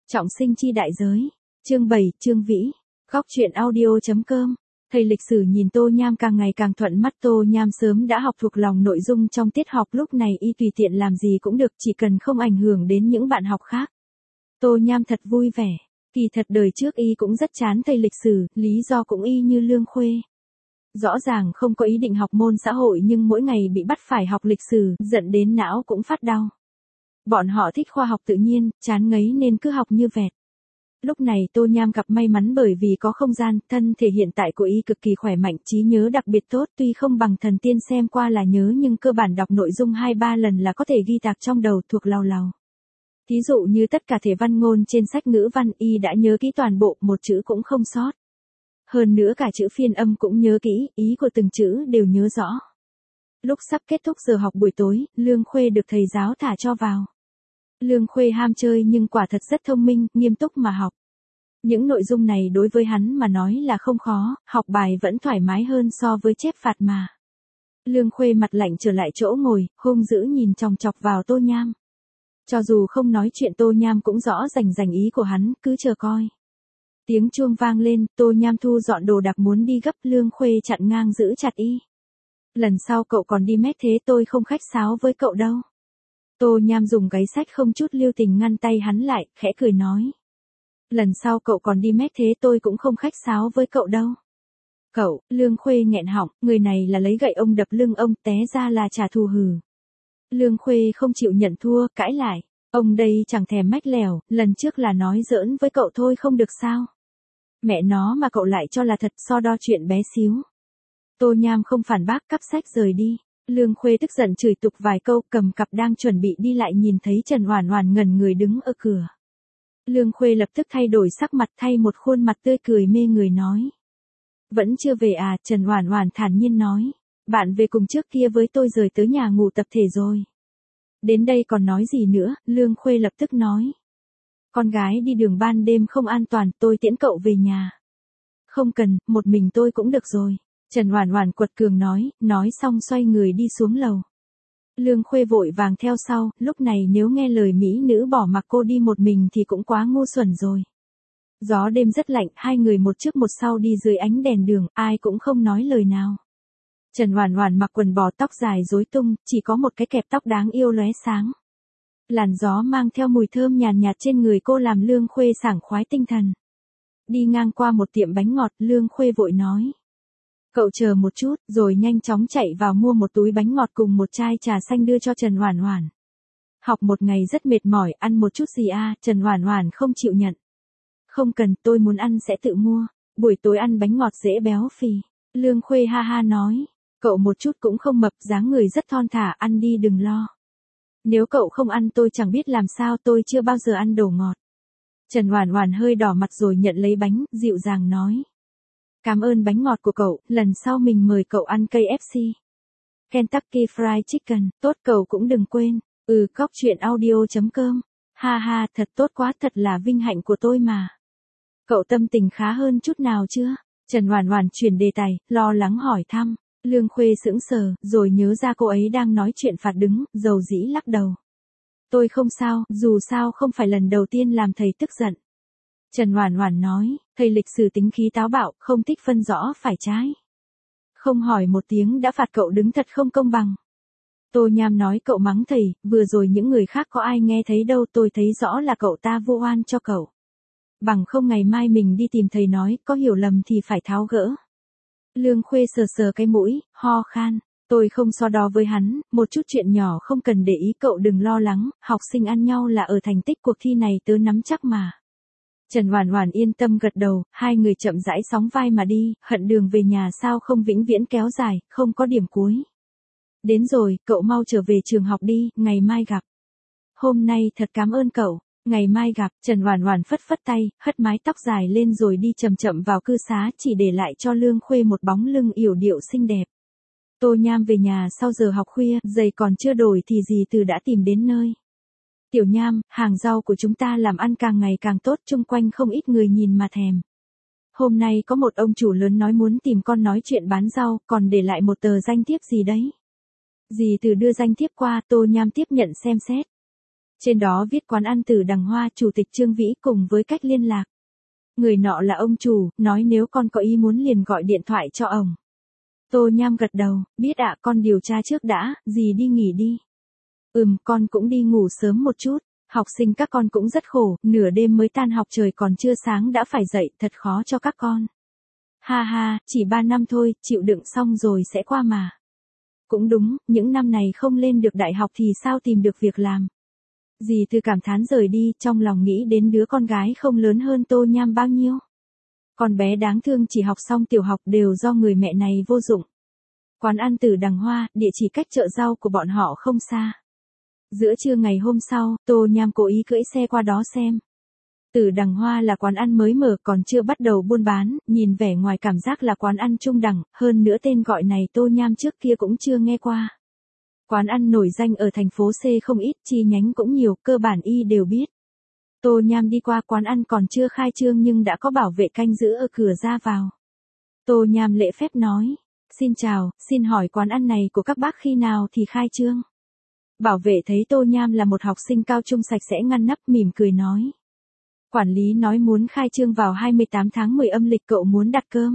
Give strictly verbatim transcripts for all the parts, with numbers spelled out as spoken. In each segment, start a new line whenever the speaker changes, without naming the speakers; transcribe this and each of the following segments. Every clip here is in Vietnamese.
Trọng sinh chi đại giới. Chương bảy, Trương Vĩ. Góc truyện audio.com. Thầy lịch sử nhìn Tô Nham càng ngày càng thuận mắt. Tô Nham sớm đã học thuộc lòng nội dung trong tiết học, lúc này y tùy tiện làm gì cũng được, chỉ cần không ảnh hưởng đến những bạn học khác. Tô Nham thật vui vẻ. Kỳ thật đời trước y cũng rất chán thầy lịch sử, lý do cũng y như Lương Khuê. Rõ ràng không có ý định học môn xã hội nhưng mỗi ngày bị bắt phải học lịch sử, giận đến não cũng phát đau. Bọn họ thích khoa học tự nhiên, chán ngấy nên cứ học như vẹt. Lúc này Tô Nham gặp may mắn bởi vì có không gian, thân thể hiện tại của y cực kỳ khỏe mạnh, trí nhớ đặc biệt tốt, tuy không bằng thần tiên xem qua là nhớ nhưng cơ bản đọc nội dung hai ba lần là có thể ghi tạc trong đầu, thuộc lào lào. Thí dụ như tất cả thể văn ngôn trên sách ngữ văn y đã nhớ kỹ toàn bộ, một chữ cũng không sót. Hơn nữa cả chữ phiên âm cũng nhớ kỹ, ý của từng chữ đều nhớ rõ. Lúc sắp kết thúc giờ học buổi tối, Lương Khuê được thầy giáo thả cho vào. Lương Khuê ham chơi nhưng quả thật rất thông minh, nghiêm túc mà học. Những nội dung này đối với hắn mà nói là không khó, học bài vẫn thoải mái hơn so với chép phạt mà. Lương Khuê mặt lạnh trở lại chỗ ngồi, hung dữ nhìn chòng chọc vào Tô Nham. Cho dù không nói chuyện Tô Nham cũng rõ rành rành ý của hắn, cứ chờ coi. Tiếng chuông vang lên, Tô Nham thu dọn đồ đạc muốn đi gấp, Lương Khuê chặn ngang giữ chặt y. Lần sau cậu còn đi mét thế tôi không khách sáo với cậu đâu. Tô Nham dùng gáy sách không chút lưu tình ngăn tay hắn lại, khẽ cười nói. Lần sau cậu còn đi mét thế tôi cũng không khách sáo với cậu đâu. Cậu, Lương Khuê nghẹn họng, người này là lấy gậy ông đập lưng ông, té ra là trả thù hừ. Lương Khuê không chịu nhận thua, cãi lại. Ông đây chẳng thèm mách lèo, lần trước là nói giỡn với cậu thôi không được sao. Mẹ nó mà cậu lại cho là thật, so đo chuyện bé xíu. Tô Nham không phản bác, cắp sách rời đi. Lương Khuê tức giận chửi tục vài câu, cầm cặp đang chuẩn bị đi lại nhìn thấy Trần Hoản Hoản ngẩn người đứng ở cửa. Lương Khuê lập tức thay đổi sắc mặt, thay một khuôn mặt tươi cười mê người nói. Vẫn chưa về à? Trần Hoản Hoản thản nhiên nói. Bạn về cùng trước kia với tôi rời tới nhà ngủ tập thể rồi. Đến đây còn nói gì nữa? Lương Khuê lập tức nói. Con gái đi đường ban đêm không an toàn, tôi tiễn cậu về nhà. Không cần, một mình tôi cũng được rồi. Trần Hoản Hoản quật cường nói, nói xong xoay người đi xuống lầu. Lương Khuê vội vàng theo sau, lúc này nếu nghe lời mỹ nữ bỏ mặc cô đi một mình thì cũng quá ngu xuẩn rồi. Gió đêm rất lạnh, hai người một trước một sau đi dưới ánh đèn đường, ai cũng không nói lời nào. Trần Hoản Hoản mặc quần bò, tóc dài rối tung, chỉ có một cái kẹp tóc đáng yêu lóe sáng. Làn gió mang theo mùi thơm nhàn nhạt trên người cô làm Lương Khuê sảng khoái tinh thần. Đi ngang qua một tiệm bánh ngọt, Lương Khuê vội nói. Cậu chờ một chút, rồi nhanh chóng chạy vào mua một túi bánh ngọt cùng một chai trà xanh đưa cho Trần Hoản Hoản. Học một ngày rất mệt mỏi, ăn một chút gì à? Trần Hoản Hoản không chịu nhận. Không cần, tôi muốn ăn sẽ tự mua. Buổi tối ăn bánh ngọt dễ béo phì. Lương Khuê ha ha nói. Cậu một chút cũng không mập, dáng người rất thon thả, ăn đi đừng lo. Nếu cậu không ăn tôi chẳng biết làm sao, tôi chưa bao giờ ăn đồ ngọt. Trần Hoản Hoản hơi đỏ mặt rồi nhận lấy bánh, dịu dàng nói. Cảm ơn bánh ngọt của cậu, lần sau mình mời cậu ăn ca ép xê. Kentucky Fried Chicken, tốt cậu cũng đừng quên. Ừ, góc truyện audio.com. Ha ha, thật tốt quá, thật là vinh hạnh của tôi mà. Cậu tâm tình khá hơn chút nào chưa? Trần Hoản Hoản chuyển đề tài, lo lắng hỏi thăm. Lương Khuê sững sờ, rồi nhớ ra cô ấy đang nói chuyện phạt đứng, dầu dĩ lắc đầu. Tôi không sao, dù sao không phải lần đầu tiên làm thầy tức giận. Trần Hoản Hoản nói, thầy lịch sử tính khí táo bạo, không thích phân rõ phải trái. Không hỏi một tiếng đã phạt cậu đứng thật không công bằng. Tô Nham nói cậu mắng thầy, vừa rồi những người khác có ai nghe thấy đâu, tôi thấy rõ là cậu ta vu oan cho cậu. Bằng không ngày mai mình đi tìm thầy nói, có hiểu lầm thì phải tháo gỡ. Lương Khuê sờ sờ cái mũi, ho khan. Tôi không so đo với hắn, một chút chuyện nhỏ không cần để ý, cậu đừng lo lắng, học sinh ăn nhau là ở thành tích cuộc thi này tớ nắm chắc mà. Trần Hoản Hoản yên tâm gật đầu, hai người chậm rãi sóng vai mà đi, hận đường về nhà sao không vĩnh viễn kéo dài, không có điểm cuối. Đến rồi, cậu mau trở về trường học đi, ngày mai gặp. Hôm nay thật cảm ơn cậu, ngày mai gặp. Trần Hoản Hoản phất phất tay, hất mái tóc dài lên rồi đi chậm chậm vào cư xá, chỉ để lại cho Lương Khuê một bóng lưng yểu điệu xinh đẹp. Tô Nham về nhà sau giờ học khuya, giày còn chưa đổi thì dì Từ đã tìm đến nơi. Tiểu Nham, hàng rau của chúng ta làm ăn càng ngày càng tốt, chung quanh không ít người nhìn mà thèm. Hôm nay có một ông chủ lớn nói muốn tìm con nói chuyện bán rau, còn để lại một tờ danh thiếp gì đấy. Dì Từ đưa danh thiếp qua, Tô Nham tiếp nhận xem xét. Trên đó viết quán ăn Tử Đằng Hoa, chủ tịch Trương Vĩ cùng với cách liên lạc. Người nọ là ông chủ, nói nếu con có ý muốn liền gọi điện thoại cho ông. Tô Nham gật đầu, biết ạ, con điều tra trước đã, dì đi nghỉ đi. Ừm, con cũng đi ngủ sớm một chút, học sinh các con cũng rất khổ, nửa đêm mới tan học trời còn chưa sáng đã phải dậy, thật khó cho các con. Ha ha, chỉ ba năm thôi, chịu đựng xong rồi sẽ qua mà. Cũng đúng, những năm này không lên được đại học thì sao tìm được việc làm. Dì Tư cảm thán rời đi, trong lòng nghĩ đến đứa con gái không lớn hơn Tô Nham bao nhiêu. Con bé đáng thương chỉ học xong tiểu học đều do người mẹ này vô dụng. Quán ăn Tử Đằng Hoa, địa chỉ cách chợ rau của bọn họ không xa. Giữa trưa ngày hôm sau, Tô Nham cố ý cưỡi xe qua đó xem. Tử Đằng Hoa là quán ăn mới mở còn chưa bắt đầu buôn bán, nhìn vẻ ngoài cảm giác là quán ăn trung đẳng, hơn nữa tên gọi này Tô Nham trước kia cũng chưa nghe qua. Quán ăn nổi danh ở thành phố C không ít, chi nhánh cũng nhiều, cơ bản y đều biết. Tô Nham đi qua quán ăn còn chưa khai trương nhưng đã có bảo vệ canh giữ ở cửa ra vào. Tô Nham lễ phép nói, xin chào, xin hỏi quán ăn này của các bác khi nào thì khai trương? Bảo vệ thấy Tô Nham là một học sinh cao trung sạch sẽ ngăn nắp mỉm cười nói. Quản lý nói muốn khai trương vào hai mươi tám tháng mười âm lịch, cậu muốn đặt cơm.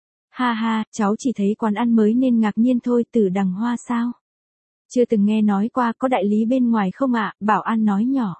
Ha ha, cháu chỉ thấy quán ăn mới nên ngạc nhiên thôi. Tử Đằng Hoa sao? Chưa từng nghe nói qua, có đại lý bên ngoài không ạ? Bảo an nói nhỏ.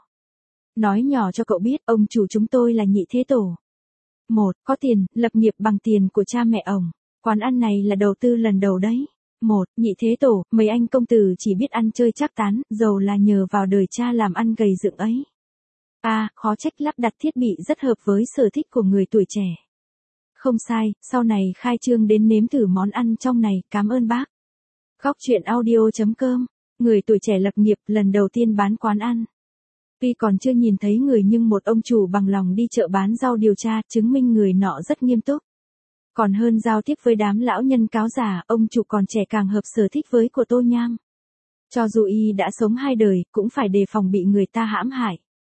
Nói nhỏ cho cậu biết, ông chủ chúng tôi là Nhị Thế Tổ. Một, có tiền, lập nghiệp bằng tiền của cha mẹ ông. Quán ăn này là đầu tư lần đầu đấy. Một, Nhị Thế Tổ, mấy anh công tử chỉ biết ăn chơi trác tán, giàu là nhờ vào đời cha làm ăn gầy dựng ấy. A, à, khó trách lắp đặt thiết bị rất hợp với sở thích của người tuổi trẻ. Không sai, sau này khai trương đến nếm thử món ăn trong này, cảm ơn bác. Góc truyện audio chấm com, người tuổi trẻ lập nghiệp lần đầu tiên bán quán ăn. Tuy còn chưa nhìn thấy người nhưng một ông chủ bằng lòng đi chợ bán rau điều tra, chứng minh người nọ rất nghiêm túc. Còn hơn giao tiếp với đám lão nhân cáo già, ông chủ còn trẻ càng hợp sở thích với của Tô Nham. Cho dù y đã sống hai đời, cũng phải đề phòng bị người ta hãm hại.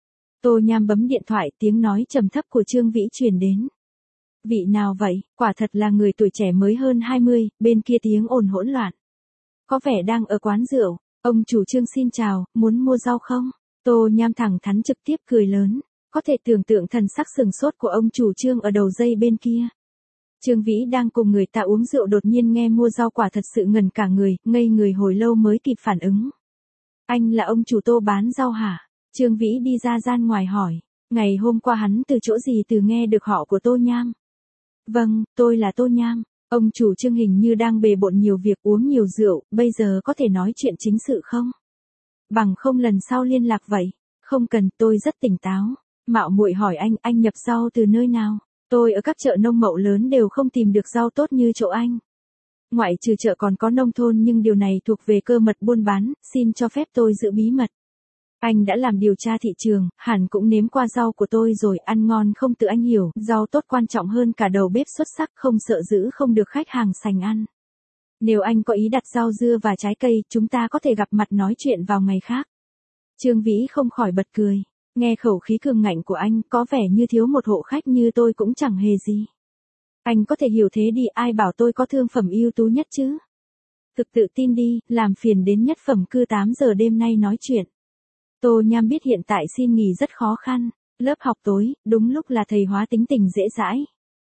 Tô Nham bấm điện thoại, tiếng nói trầm thấp của Trương Vĩ truyền đến. Vị nào vậy? Quả thật là người tuổi trẻ mới hơn hai mươi, bên kia tiếng ồn hỗn loạn. Có vẻ đang ở quán rượu. Ông chủ Trương xin chào, muốn mua rau không? Tô Nham thẳng thắn trực tiếp cười lớn. Có thể tưởng tượng thần sắc sừng sốt của ông chủ Trương ở đầu dây bên kia. Trương Vĩ đang cùng người ta uống rượu đột nhiên nghe mua rau quả thật sự ngần cả người, ngây người hồi lâu mới kịp phản ứng. Anh là ông chủ Tô bán rau hả? Trương Vĩ đi ra gian ngoài hỏi. Ngày hôm qua hắn từ chỗ gì từ nghe được họ của Tô Nham? Vâng, tôi là Tô Nham. Ông chủ Trương hình như đang bề bộn nhiều việc, uống nhiều rượu, bây giờ có thể nói chuyện chính sự không? Bằng không lần sau liên lạc vậy. Không cần, tôi rất tỉnh táo. Mạo muội hỏi anh, anh nhập rau từ nơi nào? Tôi ở các chợ nông mậu lớn đều không tìm được rau tốt như chỗ anh. Ngoại trừ chợ còn có nông thôn nhưng điều này thuộc về cơ mật buôn bán, xin cho phép tôi giữ bí mật. Anh đã làm điều tra thị trường, hẳn cũng nếm qua rau của tôi rồi, ăn ngon không tự anh hiểu, rau tốt quan trọng hơn cả đầu bếp xuất sắc, không sợ giữ không được khách hàng sành ăn. Nếu anh có ý đặt rau dưa và trái cây, chúng ta có thể gặp mặt nói chuyện vào ngày khác. Trương Vĩ không khỏi bật cười, nghe khẩu khí cường ngạnh của anh, có vẻ như thiếu một hộ khách như tôi cũng chẳng hề gì. Anh có thể hiểu thế đi, ai bảo tôi có thương phẩm ưu tú nhất chứ? Thực tự tin đi, làm phiền đến nhất phẩm cư tám giờ đêm nay nói chuyện. Tô Nham biết hiện tại xin nghỉ rất khó khăn, lớp học tối, đúng lúc là thầy hóa tính tình dễ dãi.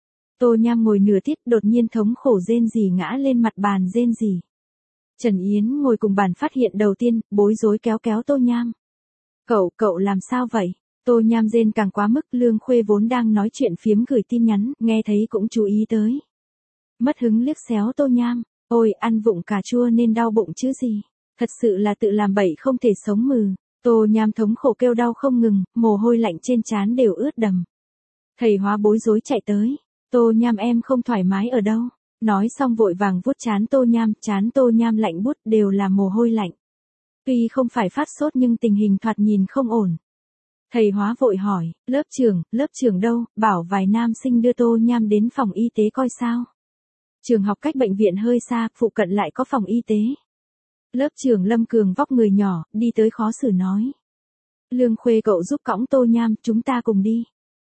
Tô Nham ngồi nửa tiết đột nhiên thống khổ rên rỉ ngã lên mặt bàn rên rỉ. Trần Yến ngồi cùng bàn phát hiện đầu tiên, bối rối kéo kéo Tô Nham. Cậu, cậu làm sao vậy? Tô Nham rên càng quá mức, Lương Khuê vốn đang nói chuyện phiếm gửi tin nhắn, nghe thấy cũng chú ý tới. Mất hứng liếc xéo Tô Nham, ôi ăn vụng cà chua nên đau bụng chứ gì, thật sự là tự làm bậy không thể sống mừ. Tô Nham thống khổ kêu đau không ngừng, mồ hôi lạnh trên trán đều ướt đầm. Thầy hóa bối rối chạy tới. Tô Nham em không thoải mái ở đâu. Nói xong vội vàng vuốt trán Tô Nham, trán Tô Nham lạnh buốt đều là mồ hôi lạnh. Tuy không phải phát sốt nhưng tình hình thoạt nhìn không ổn. Thầy hóa vội hỏi, lớp trưởng, lớp trưởng đâu, bảo vài nam sinh đưa Tô Nham đến phòng y tế coi sao. Trường học cách bệnh viện hơi xa, phụ cận lại có phòng y tế. Lớp trưởng Lâm Cường vóc người nhỏ, đi tới khó xử nói. Lương Khuê cậu giúp cõng Tô Nham, chúng ta cùng đi.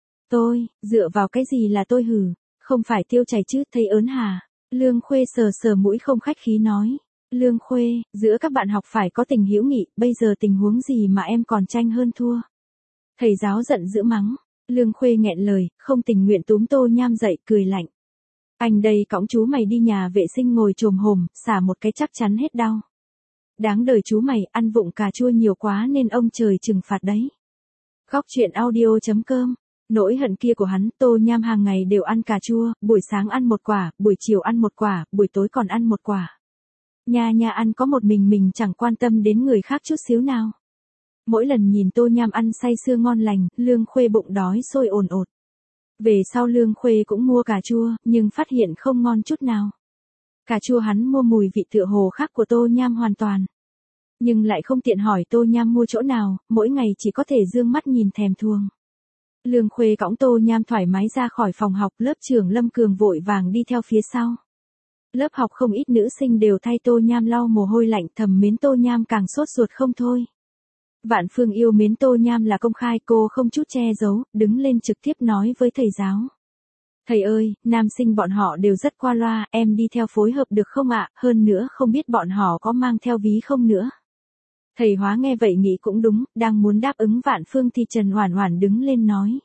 Tôi, dựa vào cái gì là tôi hử, không phải tiêu chảy chứ, thấy ớn hà. Lương Khuê sờ sờ mũi không khách khí nói. Lương Khuê, giữa các bạn học phải có tình hữu nghị, bây giờ tình huống gì mà em còn tranh hơn thua. Thầy giáo giận dữ mắng. Lương Khuê nghẹn lời, không tình nguyện túm Tô Nham dậy, cười lạnh. Anh đây cõng chú mày đi nhà vệ sinh ngồi chồm hổm, xả một cái chắc chắn hết đau. Đáng đời chú mày, ăn vụng cà chua nhiều quá nên ông trời trừng phạt đấy. Góc truyện audio chấm com. Nỗi hận kia của hắn, Tô Nham hàng ngày đều ăn cà chua, buổi sáng ăn một quả, buổi chiều ăn một quả, buổi tối còn ăn một quả. Nha nha ăn có một mình mình chẳng quan tâm đến người khác chút xíu nào. Mỗi lần nhìn Tô Nham ăn say sưa ngon lành, Lương Khuê bụng đói sôi ồn ột. Về sau Lương Khuê cũng mua cà chua, nhưng phát hiện không ngon chút nào. Cà chua hắn mua mùi vị tựa hồ khác của Tô Nham hoàn toàn. Nhưng lại không tiện hỏi Tô Nham mua chỗ nào, mỗi ngày chỉ có thể dương mắt nhìn thèm thuồng. Lương Khuê cõng Tô Nham thoải mái ra khỏi phòng học, lớp trưởng Lâm Cường vội vàng đi theo phía sau. Lớp học không ít nữ sinh đều thay Tô Nham lau mồ hôi lạnh, thầm mến Tô Nham càng sốt ruột không thôi. Vạn Phương yêu mến Tô Nham là công khai, cô không chút che giấu, đứng lên trực tiếp nói với thầy giáo. Thầy ơi, nam sinh bọn họ đều rất qua loa, em đi theo phối hợp được không ạ, hơn nữa không biết bọn họ có mang theo ví không nữa. Thầy hóa nghe vậy nghĩ cũng đúng, đang muốn đáp ứng Vạn Phương thì Trần Hoản Hoản đứng lên nói.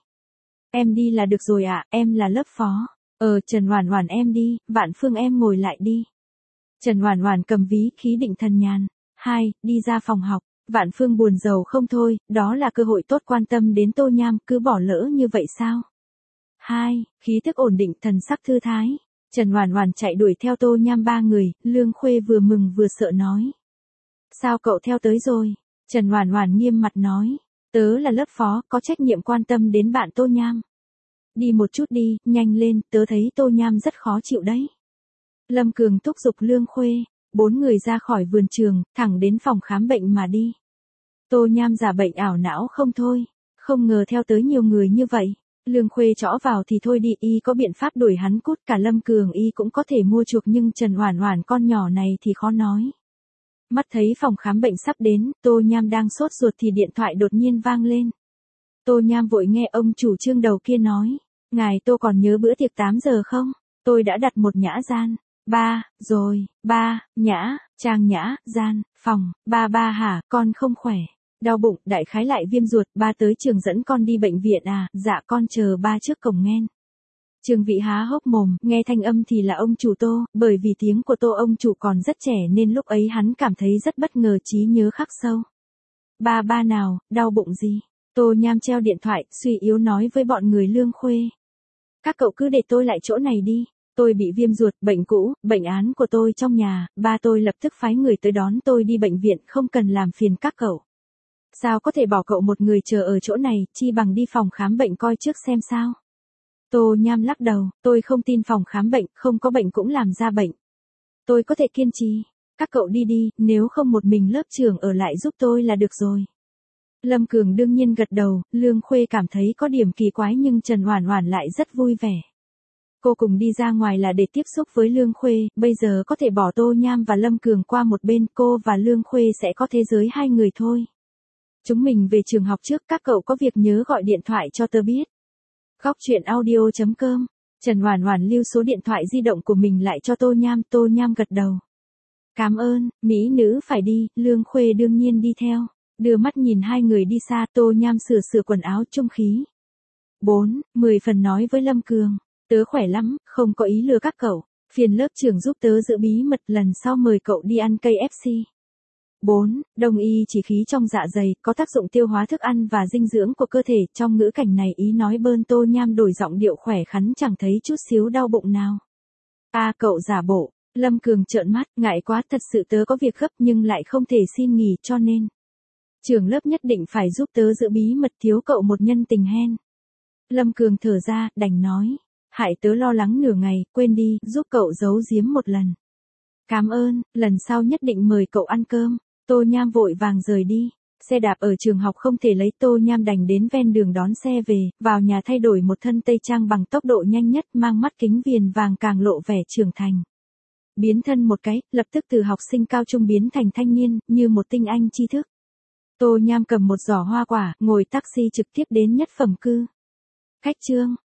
Em đi là được rồi ạ, em là lớp phó. Ờ Trần Hoản Hoản em đi, Vạn Phương em ngồi lại đi. Trần Hoản Hoản cầm ví, khí định thần nhàn. Hai, đi ra phòng học. Vạn Phương buồn rầu không thôi, đó là cơ hội tốt quan tâm đến Tô Nham, cứ bỏ lỡ như vậy sao? Hai, khí thức ổn định, thần sắc thư thái. Trần Hoản Hoản chạy đuổi theo Tô Nham ba người, Lương Khuê vừa mừng vừa sợ nói. Sao cậu theo tới rồi? Trần Hoản Hoản nghiêm mặt nói. Tớ là lớp phó, có trách nhiệm quan tâm đến bạn Tô Nham. Đi một chút đi, nhanh lên, tớ thấy Tô Nham rất khó chịu đấy. Lâm Cường thúc giục Lương Khuê. Bốn người ra khỏi vườn trường, thẳng đến phòng khám bệnh mà đi. Tô Nham giả bệnh ảo não không thôi. Không ngờ theo tới nhiều người như vậy. Lương Khuê trõ vào thì thôi đi, y có biện pháp đuổi hắn cút, cả Lâm Cường y cũng có thể mua chuộc, nhưng Trần Hoản Hoản con nhỏ này thì khó nói. Mắt thấy phòng khám bệnh sắp đến, Tô Nham đang sốt ruột thì điện thoại đột nhiên vang lên. Tô Nham vội nghe ông chủ Trương đầu kia nói. Ngài Tô còn nhớ bữa tiệc tám giờ không? Tôi đã đặt một nhã gian. Ba, rồi, ba, nhã, trang nhã, gian, phòng, ba ba hả, con không khỏe. Đau bụng, đại khái lại viêm ruột, ba tới trường dẫn con đi bệnh viện à, dạ con chờ ba trước cổng nghen. Trương Vĩ há hốc mồm, nghe thanh âm thì là ông chủ Tô, bởi vì tiếng của Tô ông chủ còn rất trẻ nên lúc ấy hắn cảm thấy rất bất ngờ, trí nhớ khắc sâu. Ba ba nào, đau bụng gì? Tô Nham treo điện thoại, suy yếu nói với bọn người Lương Khuê. Các cậu cứ để tôi lại chỗ này đi. Tôi bị viêm ruột, bệnh cũ, bệnh án của tôi trong nhà, ba tôi lập tức phái người tới đón tôi đi bệnh viện, không cần làm phiền các cậu. Sao có thể bỏ cậu một người chờ ở chỗ này, chi bằng đi phòng khám bệnh coi trước xem sao. Tô Nham lắc đầu, tôi không tin phòng khám bệnh, không có bệnh cũng làm ra bệnh. Tôi có thể kiên trì. Các cậu đi đi, nếu không một mình lớp trưởng ở lại giúp tôi là được rồi. Lâm Cường đương nhiên gật đầu, Lương Khuê cảm thấy có điểm kỳ quái nhưng Trần Hoản Hoản lại rất vui vẻ. Cô cùng đi ra ngoài là để tiếp xúc với Lương Khuê, bây giờ có thể bỏ Tô Nham và Lâm Cường qua một bên, cô và Lương Khuê sẽ có thế giới hai người thôi. Chúng mình về trường học trước, các cậu có việc nhớ gọi điện thoại cho tớ biết. Góc truyện audio chấm com. Trần Hoản Hoản lưu số điện thoại di động của mình lại cho Tô Nham, Tô Nham gật đầu. Cảm ơn, mỹ nữ phải đi, Lương Khuê đương nhiên đi theo. Đưa mắt nhìn hai người đi xa, Tô Nham sửa sửa quần áo trung khí. Bốn, mười phần nói với Lâm Cường. Tớ khỏe lắm, không có ý lừa các cậu. Phiền lớp trưởng giúp tớ giữ bí mật, lần sau mời cậu đi ăn cây ép xê. Bốn, Đông y chỉ khí trong dạ dày, có tác dụng tiêu hóa thức ăn và dinh dưỡng của cơ thể. Trong ngữ cảnh này ý nói bơn, Tô Nham đổi giọng điệu khỏe khắn, chẳng thấy chút xíu đau bụng nào. À cậu giả bộ. Lâm Cường trợn mắt, ngại quá, thật sự tớ có việc gấp nhưng lại không thể xin nghỉ, cho nên trưởng lớp nhất định phải giúp tớ giữ bí mật, thiếu cậu một nhân tình hen. Lâm Cường thở ra, đành nói. Hại tớ lo lắng nửa ngày, quên đi, giúp cậu giấu giếm một lần. Cảm ơn, lần sau nhất định mời cậu ăn cơm. Tô Nham vội vàng rời đi. Xe đạp ở trường học không thể lấy, Tô Nham đành đến ven đường đón xe về, vào nhà thay đổi một thân tây trang bằng tốc độ nhanh nhất, mang mắt kính viền vàng càng lộ vẻ trưởng thành. Biến thân một cái, lập tức từ học sinh cao trung biến thành thanh niên, như một tinh anh tri thức. Tô Nham cầm một giỏ hoa quả, ngồi taxi trực tiếp đến Nhất Phẩm Cư. Khách Trương,